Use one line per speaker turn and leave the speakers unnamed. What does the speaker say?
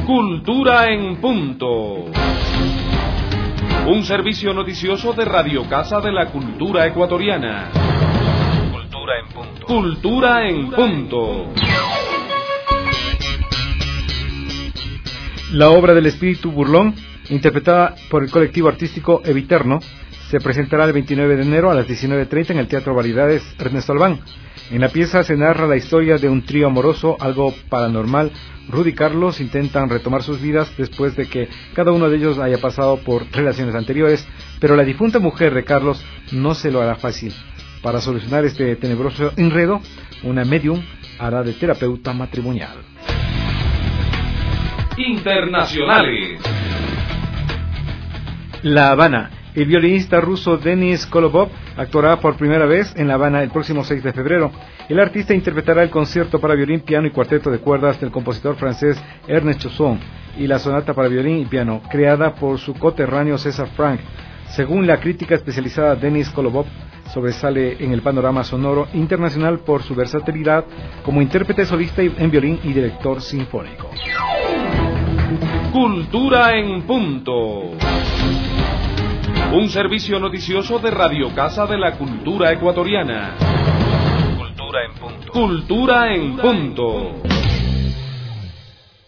Cultura en Punto. Un servicio noticioso de Radio Casa de la Cultura Ecuatoriana.
Cultura en Punto.
Cultura en Punto.
La obra del espíritu burlón, interpretada por el colectivo artístico Eviterno, se presentará el 29 de enero a las 19:30 en el Teatro Variedades Ernesto Albán. En la pieza se narra la historia de un trío amoroso, algo paranormal. Rudy y Carlos intentan retomar sus vidas después de que cada uno de ellos haya pasado por relaciones anteriores, pero la difunta mujer de Carlos no se lo hará fácil. Para solucionar este tenebroso enredo, una medium hará de terapeuta matrimonial.
Internacionales.
La Habana. El violinista ruso Denis Kolobov actuará por primera vez en La Habana el próximo 6 de febrero. El artista interpretará el concierto para violín, piano y cuarteto de cuerdas del compositor francés Ernest Chausson y la sonata para violín y piano, creada por su coterráneo César Franck. Según la crítica especializada, Denis Kolobov sobresale en el panorama sonoro internacional por su versatilidad como intérprete solista en violín y director sinfónico.
Cultura en Punto. Un servicio noticioso de Radio Casa de la Cultura Ecuatoriana.
Cultura en Punto.
Cultura en Punto.